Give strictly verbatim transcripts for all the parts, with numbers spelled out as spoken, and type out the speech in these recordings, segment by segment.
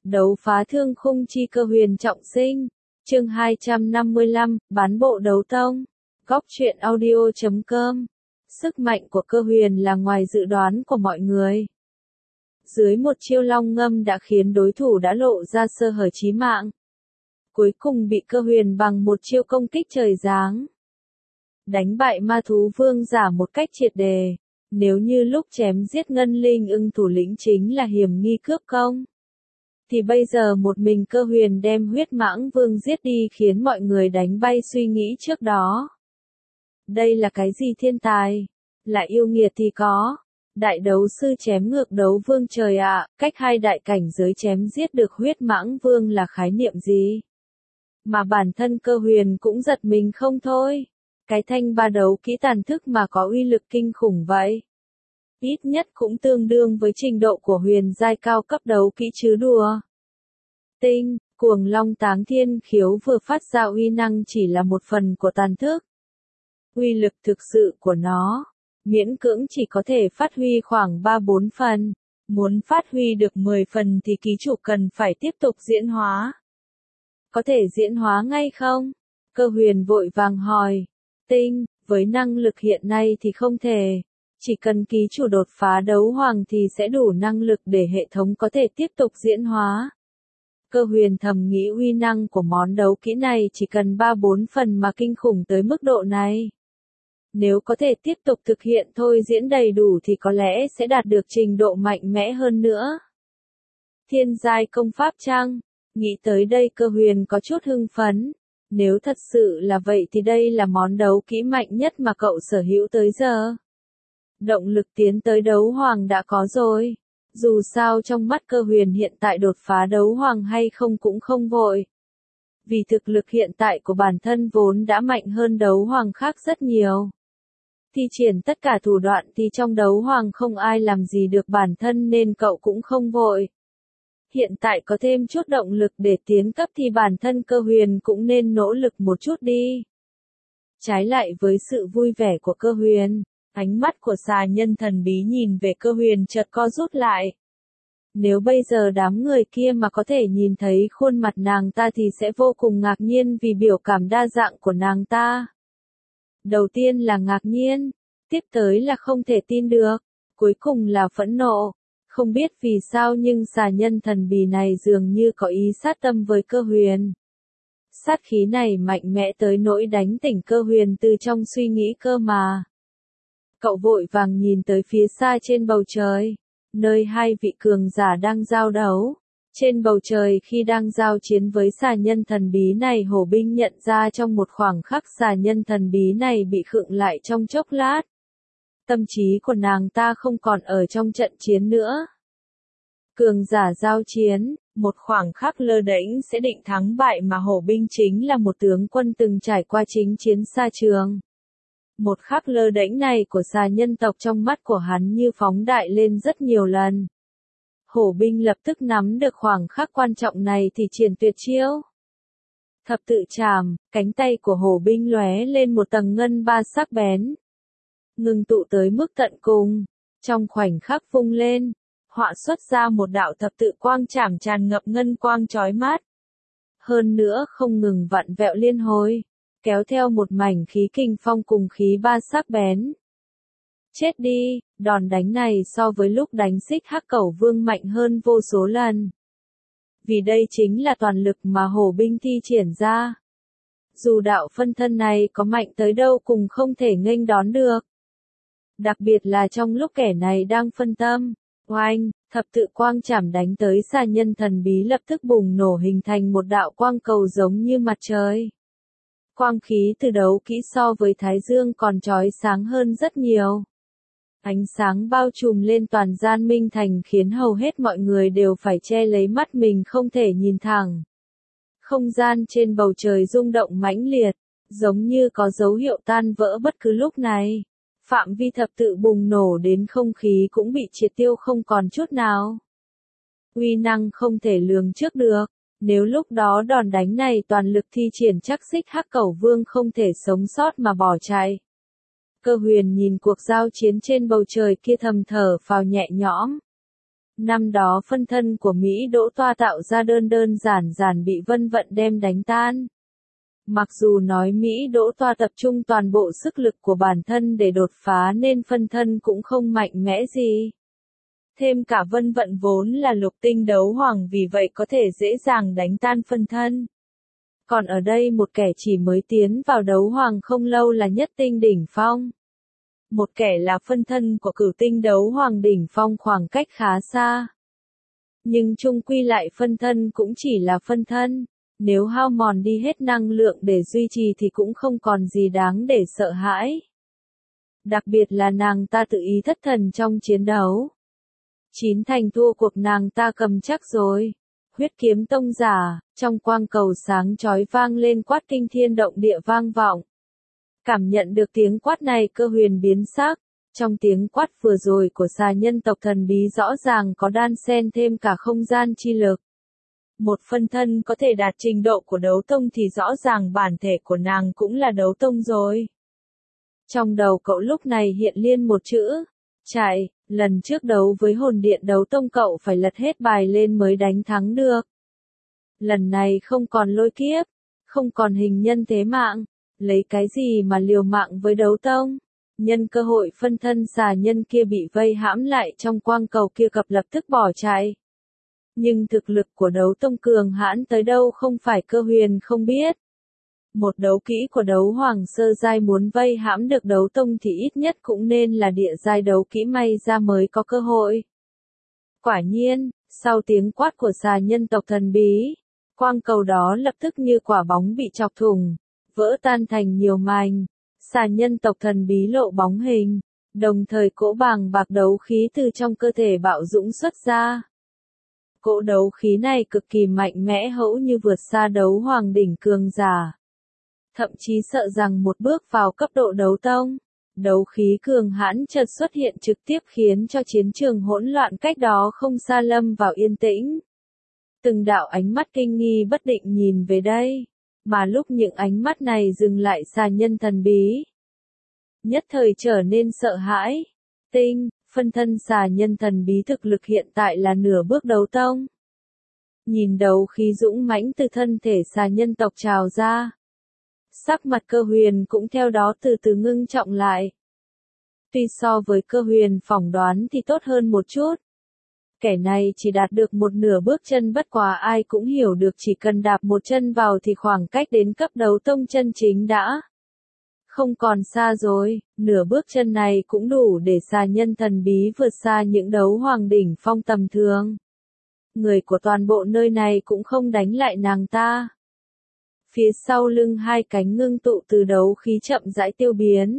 Đấu phá thương khung chi cơ huyền trọng sinh. Chương hai trăm năm mươi lăm, bán bộ đấu tông. Góc truyện audio chấm com. Sức mạnh của cơ huyền là ngoài dự đoán của mọi người. Dưới một chiêu long ngâm đã khiến đối thủ đã lộ ra sơ hở chí mạng. Cuối cùng bị cơ huyền bằng một chiêu công kích trời giáng đánh bại ma thú vương giả một cách triệt đề. Nếu như lúc chém giết Ngân Linh Ưng thủ lĩnh chính là hiểm nghi cướp công, thì bây giờ một mình cơ huyền đem huyết mãng vương giết đi khiến mọi người đánh bay suy nghĩ trước đó. Đây là cái gì thiên tài? Lại yêu nghiệt thì có. Đại đấu sư chém ngược đấu vương trời ạ, cách hai đại cảnh giới chém giết được huyết mãng vương là khái niệm gì? Mà bản thân cơ huyền cũng giật mình không thôi. Cái thanh ba đấu kỹ tàn thức mà có uy lực kinh khủng vậy. Ít nhất cũng tương đương với trình độ của huyền giai cao cấp đấu kỹ chứ đùa. Tinh, cuồng long táng thiên khiếu vừa phát ra uy năng chỉ là một phần của tàn thức. Uy lực thực sự của nó, miễn cưỡng chỉ có thể phát huy khoảng ba bốn phần. Muốn phát huy được mười phần thì ký chủ cần phải tiếp tục diễn hóa. Có thể diễn hóa ngay không? Cơ huyền vội vàng hỏi. Tinh, với năng lực hiện nay thì không thể. Chỉ cần ký chủ đột phá đấu hoàng thì sẽ đủ năng lực để hệ thống có thể tiếp tục diễn hóa. Cơ huyền thầm nghĩ uy năng của món đấu kỹ này chỉ cần ba bốn phần mà kinh khủng tới mức độ này. Nếu có thể tiếp tục thực hiện thôi diễn đầy đủ thì có lẽ sẽ đạt được trình độ mạnh mẽ hơn nữa. Thiên giai công pháp chăng? Nghĩ tới đây cơ huyền có chút hưng phấn. Nếu thật sự là vậy thì đây là món đấu kỹ mạnh nhất mà cậu sở hữu tới giờ. Động lực tiến tới đấu hoàng đã có rồi. Dù sao trong mắt cơ huyền hiện tại đột phá đấu hoàng hay không cũng không vội. Vì thực lực hiện tại của bản thân vốn đã mạnh hơn đấu hoàng khác rất nhiều. Thi triển tất cả thủ đoạn thì trong đấu hoàng không ai làm gì được bản thân nên cậu cũng không vội. Hiện tại có thêm chút động lực để tiến cấp thì bản thân cơ huyền cũng nên nỗ lực một chút đi. Trái lại với sự vui vẻ của cơ huyền, ánh mắt của xà nhân thần bí nhìn về cơ huyền chợt co rút lại. Nếu bây giờ đám người kia mà có thể nhìn thấy khuôn mặt nàng ta thì sẽ vô cùng ngạc nhiên vì biểu cảm đa dạng của nàng ta. Đầu tiên là ngạc nhiên, tiếp tới là không thể tin được, cuối cùng là phẫn nộ. Không biết vì sao nhưng xà nhân thần bí này dường như có ý sát tâm với cơ huyền. Sát khí này mạnh mẽ tới nỗi đánh tỉnh cơ huyền từ trong suy nghĩ cơ mà. Cậu vội vàng nhìn tới phía xa trên bầu trời, nơi hai vị cường giả đang giao đấu. Trên bầu trời khi đang giao chiến với xà nhân thần bí này, hổ binh nhận ra trong một khoảng khắc xà nhân thần bí này bị khựng lại trong chốc lát. Tâm trí của nàng ta không còn ở trong trận chiến nữa. Cường giả giao chiến, một khoảng khắc lơ đễnh sẽ định thắng bại mà hổ binh chính là một tướng quân từng trải qua chính chiến xa trường. Một khắc lơ đễnh này của xà nhân tộc trong mắt của hắn như phóng đại lên rất nhiều lần. Hổ binh lập tức nắm được khoảng khắc quan trọng này thì triển tuyệt chiêu. Thập tự trảm, cánh tay của hổ binh lóe lên một tầng ngân ba sắc bén. Ngừng tụ tới mức tận cùng, trong khoảnh khắc vung lên, họa xuất ra một đạo thập tự quang trảm tràn ngập ngân quang chói mắt. Hơn nữa không ngừng vặn vẹo liên hồi, kéo theo một mảnh khí kình phong cùng khí ba sắc bén. Chết đi, đòn đánh này so với lúc đánh xích hắc cẩu vương mạnh hơn vô số lần. Vì đây chính là toàn lực mà hổ binh thi triển ra. Dù đạo phân thân này có mạnh tới đâu cũng không thể nghênh đón được. Đặc biệt là trong lúc kẻ này đang phân tâm, oanh, thập tự quang chảm đánh tới xà nhân thần bí lập tức bùng nổ hình thành một đạo quang cầu giống như mặt trời. Quang khí từ đấu kỹ so với Thái Dương còn chói sáng hơn rất nhiều. Ánh sáng bao trùm lên toàn gian minh thành khiến hầu hết mọi người đều phải che lấy mắt mình không thể nhìn thẳng. Không gian trên bầu trời rung động mãnh liệt, giống như có dấu hiệu tan vỡ bất cứ lúc này. Phạm vi thập tự bùng nổ đến không khí cũng bị triệt tiêu không còn chút nào. Uy năng không thể lường trước được, nếu lúc đó đòn đánh này toàn lực thi triển chắc xích hắc cẩu vương không thể sống sót mà bỏ chạy. Cơ huyền nhìn cuộc giao chiến trên bầu trời kia thầm thở phào nhẹ nhõm. Năm đó phân thân của Mỹ Đỗ Toa tạo ra đơn đơn giản giản bị Vân Vận đem đánh tan. Mặc dù nói Mỹ Đỗ Toa tập trung toàn bộ sức lực của bản thân để đột phá nên phân thân cũng không mạnh mẽ gì. Thêm cả Vân Vận vốn là lục tinh đấu hoàng vì vậy có thể dễ dàng đánh tan phân thân. Còn ở đây một kẻ chỉ mới tiến vào đấu hoàng không lâu là nhất tinh đỉnh phong. Một kẻ là phân thân của cửu tinh đấu hoàng đỉnh phong khoảng cách khá xa. Nhưng chung quy lại phân thân cũng chỉ là phân thân. Nếu hao mòn đi hết năng lượng để duy trì thì cũng không còn gì đáng để sợ hãi. Đặc biệt là nàng ta tự ý thất thần trong chiến đấu. Chín thành thua cuộc nàng ta cầm chắc rồi. Huyết kiếm tông giả, trong quang cầu sáng chói vang lên quát kinh thiên động địa vang vọng. Cảm nhận được tiếng quát này Cơ Huyền biến sắc, trong tiếng quát vừa rồi của xà nhân tộc thần bí rõ ràng có đan xen thêm cả không gian chi lực. Một phân thân có thể đạt trình độ của đấu tông thì rõ ràng bản thể của nàng cũng là đấu tông rồi. Trong đầu cậu lúc này hiện liên một chữ, chạy, lần trước đấu với hồn điện đấu tông cậu phải lật hết bài lên mới đánh thắng được. Lần này không còn lôi kiếp, không còn hình nhân thế mạng, lấy cái gì mà liều mạng với đấu tông. Nhân cơ hội phân thân xà nhân kia bị vây hãm lại trong quang cầu kia cập lập tức bỏ chạy. Nhưng thực lực của đấu tông cường hãn tới đâu không phải Cơ Huyền không biết. Một đấu kỹ của đấu hoàng sơ giai muốn vây hãm được đấu tông thì ít nhất cũng nên là địa giai đấu kỹ may ra mới có cơ hội. Quả nhiên, sau tiếng quát của xà nhân tộc thần bí, quang cầu đó lập tức như quả bóng bị chọc thủng, vỡ tan thành nhiều mảnh. Xà nhân tộc thần bí lộ bóng hình, đồng thời cỗ bàng bạc đấu khí từ trong cơ thể bạo dũng xuất ra. Cỗ đấu khí này cực kỳ mạnh mẽ hẫu như vượt xa đấu hoàng đỉnh cường giả. Thậm chí sợ rằng một bước vào cấp độ đấu tông, đấu khí cường hãn chợt xuất hiện trực tiếp khiến cho chiến trường hỗn loạn cách đó không xa lâm vào yên tĩnh. Từng đạo ánh mắt kinh nghi bất định nhìn về đây, mà lúc những ánh mắt này dừng lại xà nhân thần bí. Nhất thời trở nên sợ hãi. Tinh, phân thân xà nhân thần bí thực lực hiện tại là nửa bước đấu tông. Nhìn đấu khí dũng mãnh từ thân thể xà nhân tộc trào ra. Sắc mặt Cơ Huyền cũng theo đó từ từ ngưng trọng lại. Tuy so với Cơ Huyền phỏng đoán thì tốt hơn một chút. Kẻ này chỉ đạt được một nửa bước chân bất quá ai cũng hiểu được chỉ cần đạp một chân vào thì khoảng cách đến cấp đấu tông chân chính đã không còn xa rồi, nửa bước chân này cũng đủ để xà nhân thần bí vượt xa những đấu hoàng đỉnh phong tầm thường. Người của toàn bộ nơi này cũng không đánh lại nàng ta. Phía sau lưng hai cánh ngưng tụ từ đấu khí chậm rãi tiêu biến.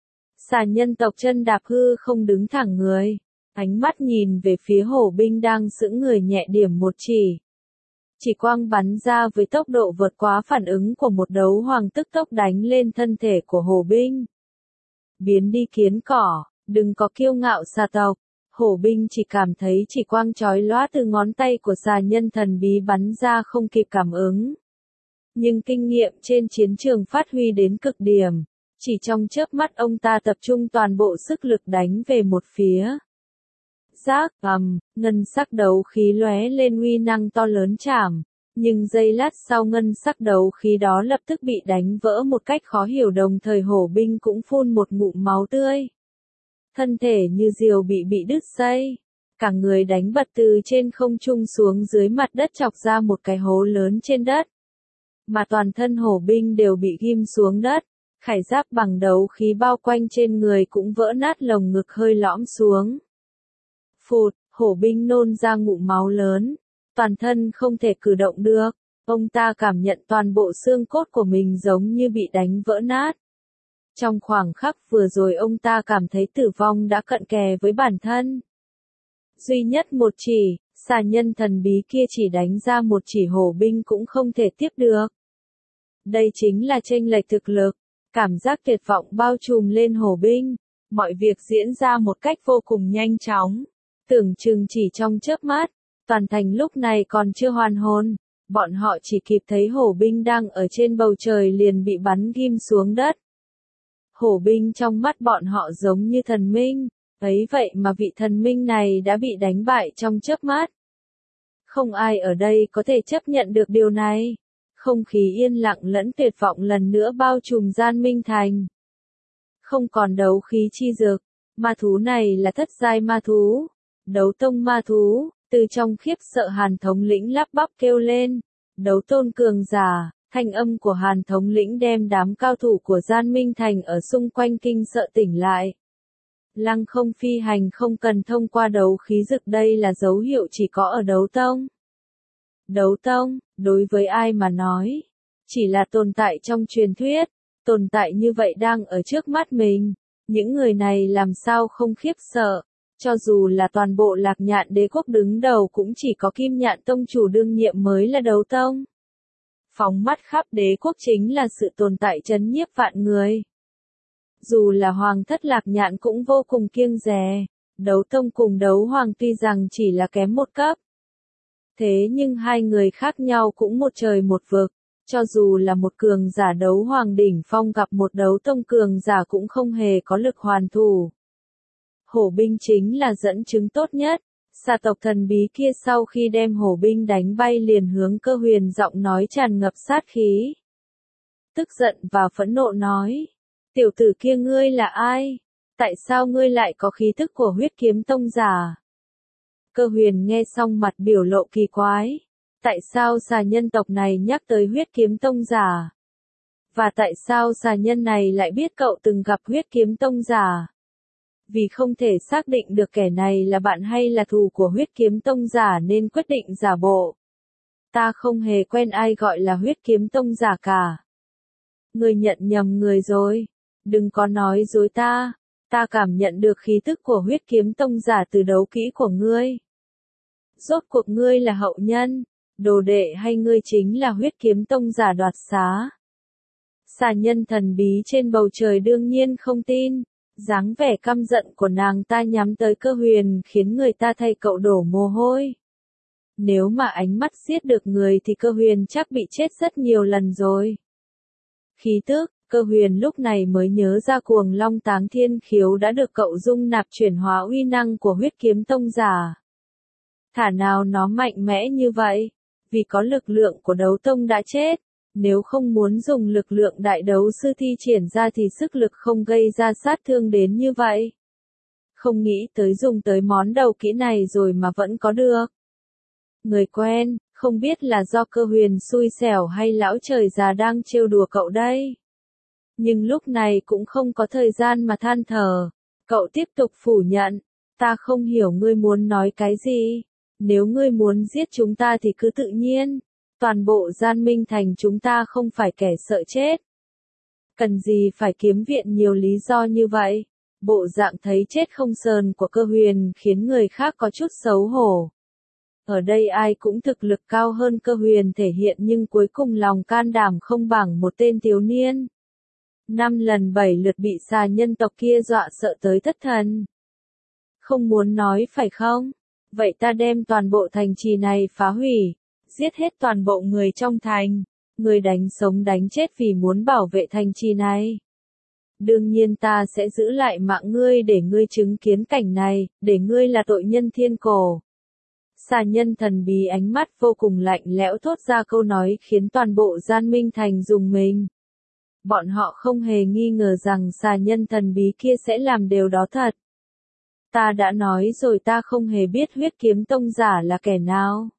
Xà nhân tộc chân đạp hư không đứng thẳng người, ánh mắt nhìn về phía hổ binh đang sững người nhẹ điểm một chỉ. Chỉ quang bắn ra với tốc độ vượt quá phản ứng của một đấu hoàng tức tốc đánh lên thân thể của hổ binh. Biến đi kiến cỏ, đừng có kiêu ngạo xà tộc. Hổ binh chỉ cảm thấy chỉ quang chói lóa từ ngón tay của xà nhân thần bí bắn ra không kịp cảm ứng. Nhưng kinh nghiệm trên chiến trường phát huy đến cực điểm. Chỉ trong chớp mắt ông ta tập trung toàn bộ sức lực đánh về một phía. Giác, ầm, ngân sắc đấu khí lóe lên uy năng to lớn chảm, nhưng giây lát sau ngân sắc đấu khí đó lập tức bị đánh vỡ một cách khó hiểu đồng thời hổ binh cũng phun một ngụm máu tươi. Thân thể như diều bị bị đứt dây, cả người đánh bật từ trên không trung xuống dưới mặt đất chọc ra một cái hố lớn trên đất. Mà toàn thân hổ binh đều bị ghim xuống đất, khải giáp bằng đấu khí bao quanh trên người cũng vỡ nát lồng ngực hơi lõm xuống. Phụt, hổ binh nôn ra ngụm máu lớn, toàn thân không thể cử động được, ông ta cảm nhận toàn bộ xương cốt của mình giống như bị đánh vỡ nát. Trong khoảng khắc vừa rồi ông ta cảm thấy tử vong đã cận kề với bản thân. Duy nhất một chỉ, xà nhân thần bí kia chỉ đánh ra một chỉ hổ binh cũng không thể tiếp được. Đây chính là chênh lệch thực lực, cảm giác tuyệt vọng bao trùm lên hổ binh, mọi việc diễn ra một cách vô cùng nhanh chóng. Tưởng chừng chỉ trong chớp mắt, toàn thành lúc này còn chưa hoàn hồn, bọn họ chỉ kịp thấy hổ binh đang ở trên bầu trời liền bị bắn ghim xuống đất. Hổ binh trong mắt bọn họ giống như thần minh, Ấy vậy mà vị thần minh này đã bị đánh bại trong chớp mắt. Không ai ở đây có thể chấp nhận được điều này. Không khí yên lặng lẫn tuyệt vọng lần nữa bao trùm Gian Minh Thành. Không còn đấu khí chi dược, ma thú này là thất giai ma thú, đấu tông ma thú, từ trong khiếp sợ Hàn thống lĩnh lắp bắp kêu lên, đấu tôn cường giả, thanh âm của Hàn thống lĩnh đem đám cao thủ của Gian Minh Thành ở xung quanh kinh sợ tỉnh lại. Lăng không phi hành không cần thông qua đấu khí dực, đây là dấu hiệu chỉ có ở đấu tông. Đấu tông, đối với ai mà nói, chỉ là tồn tại trong truyền thuyết, tồn tại như vậy đang ở trước mắt mình, những người này làm sao không khiếp sợ, cho dù là toàn bộ Lạc Nhạn đế quốc đứng đầu cũng chỉ có Kim Nhạn tông chủ đương nhiệm mới là đấu tông. Phóng mắt khắp đế quốc chính là sự tồn tại chấn nhiếp vạn người. Dù là hoàng thất Lạc Nhạn cũng vô cùng kiêng dè, đấu tông cùng đấu hoàng tuy rằng chỉ là kém một cấp. Thế nhưng hai người khác nhau cũng một trời một vực, cho dù là một cường giả đấu hoàng đỉnh phong gặp một đấu tông cường giả cũng không hề có lực hoàn thủ. Hổ binh chính là dẫn chứng tốt nhất, xà tộc thần bí kia sau khi đem hổ binh đánh bay liền hướng Cơ Huyền, giọng nói tràn ngập sát khí. Tức giận và phẫn nộ nói, tiểu tử kia ngươi là ai? Tại sao ngươi lại có khí tức của huyết kiếm tông giả? Cơ Huyền nghe xong mặt biểu lộ kỳ quái. Tại sao xà nhân tộc này nhắc tới huyết kiếm tông giả? Và tại sao xà nhân này lại biết cậu từng gặp huyết kiếm tông giả? Vì không thể xác định được kẻ này là bạn hay là thù của huyết kiếm tông giả nên quyết định giả bộ. Ta không hề quen ai gọi là huyết kiếm tông giả cả. Ngươi nhận nhầm người rồi. Đừng có nói dối ta. Ta cảm nhận được khí tức của huyết kiếm tông giả từ đấu kỹ của ngươi. Rốt cuộc ngươi là hậu nhân, đồ đệ hay ngươi chính là huyết kiếm tông giả đoạt xá? Xà nhân thần bí trên bầu trời đương nhiên không tin, dáng vẻ căm giận của nàng ta nhắm tới Cơ Huyền khiến người ta thay cậu đổ mồ hôi. Nếu mà ánh mắt giết được người thì Cơ Huyền chắc bị chết rất nhiều lần rồi. Khí tức, Cơ Huyền lúc này mới nhớ ra cuồng long táng thiên khiếu đã được cậu dung nạp chuyển hóa uy năng của huyết kiếm tông giả. Thả nào nó mạnh mẽ như vậy, vì có lực lượng của đấu tông đã chết, nếu không muốn dùng lực lượng đại đấu sư thi triển ra thì sức lực không gây ra sát thương đến như vậy. Không nghĩ tới dùng tới món đầu kỹ này rồi mà vẫn có được. Người quen, không biết là do Cơ Huyền xui xẻo hay lão trời già đang trêu đùa cậu đây. Nhưng lúc này cũng không có thời gian mà than thở, cậu tiếp tục phủ nhận, ta không hiểu ngươi muốn nói cái gì. Nếu ngươi muốn giết chúng ta thì cứ tự nhiên, toàn bộ Gian Minh Thành chúng ta không phải kẻ sợ chết. Cần gì phải kiếm viện nhiều lý do như vậy? Bộ dạng thấy chết không sờn của Cơ Huyền khiến người khác có chút xấu hổ. Ở đây ai cũng thực lực cao hơn Cơ Huyền thể hiện nhưng cuối cùng lòng can đảm không bằng một tên thiếu niên. Năm lần bảy lượt bị xà nhân tộc kia dọa sợ tới thất thần. Không muốn nói phải không? Vậy ta đem toàn bộ thành trì này phá hủy, giết hết toàn bộ người trong thành, người đánh sống đánh chết vì muốn bảo vệ thành trì này. Đương nhiên ta sẽ giữ lại mạng ngươi để ngươi chứng kiến cảnh này, để ngươi là tội nhân thiên cổ. Xà nhân thần bí ánh mắt vô cùng lạnh lẽo thốt ra câu nói khiến toàn bộ Gian Minh Thành rùng mình. Bọn họ không hề nghi ngờ rằng xà nhân thần bí kia sẽ làm điều đó thật. Ta đã nói rồi ta không hề biết huyết kiếm tông giả là kẻ nào.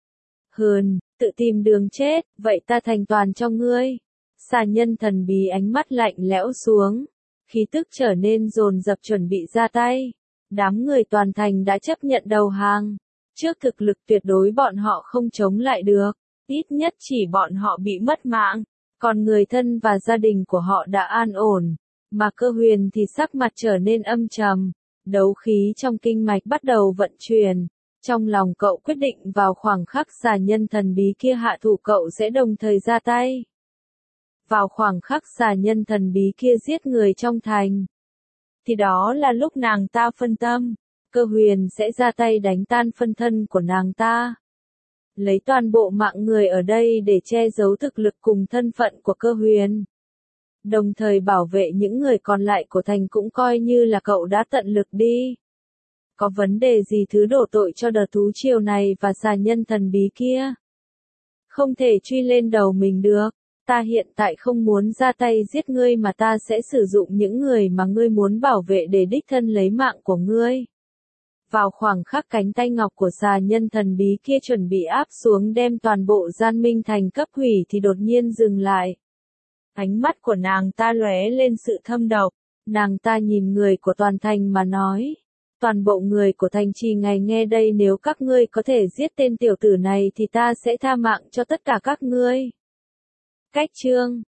Hừn, tự tìm đường chết, vậy ta thành toàn cho ngươi. Xà nhân thần bí ánh mắt lạnh lẽo xuống, khí tức trở nên dồn dập chuẩn bị ra tay. Đám người toàn thành đã chấp nhận đầu hàng. Trước thực lực tuyệt đối bọn họ không chống lại được, ít nhất chỉ bọn họ bị mất mạng, còn người thân và gia đình của họ đã an ổn. Mà Cơ Huyền thì sắc mặt trở nên âm trầm. Đấu khí trong kinh mạch bắt đầu vận chuyển, trong lòng cậu quyết định vào khoảng khắc xà nhân thần bí kia hạ thủ cậu sẽ đồng thời ra tay. Vào khoảng khắc xà nhân thần bí kia giết người trong thành, thì đó là lúc nàng ta phân tâm, Cơ Huyền sẽ ra tay đánh tan phân thân của nàng ta. Lấy toàn bộ mạng người ở đây để che giấu thực lực cùng thân phận của Cơ Huyền. đồng thời bảo vệ những người còn lại của thành cũng coi như là cậu đã tận lực đi. Có vấn đề gì thứ đổ tội cho đờ thú triều này và xà nhân thần bí kia? Không thể truy lên đầu mình được. Ta hiện tại không muốn ra tay giết ngươi mà ta sẽ sử dụng những người mà ngươi muốn bảo vệ để đích thân lấy mạng của ngươi. Vào khoảng khắc cánh tay ngọc của xà nhân thần bí kia chuẩn bị áp xuống đem toàn bộ Gian Minh Thành cấp hủy thì đột nhiên dừng lại. Ánh mắt của nàng ta lóe lên sự thâm độc. Nàng ta nhìn người của toàn thành mà nói. Toàn bộ người của thành trì ngày nghe đây, nếu các ngươi có thể giết tên tiểu tử này thì ta sẽ tha mạng cho tất cả các ngươi. Cách chương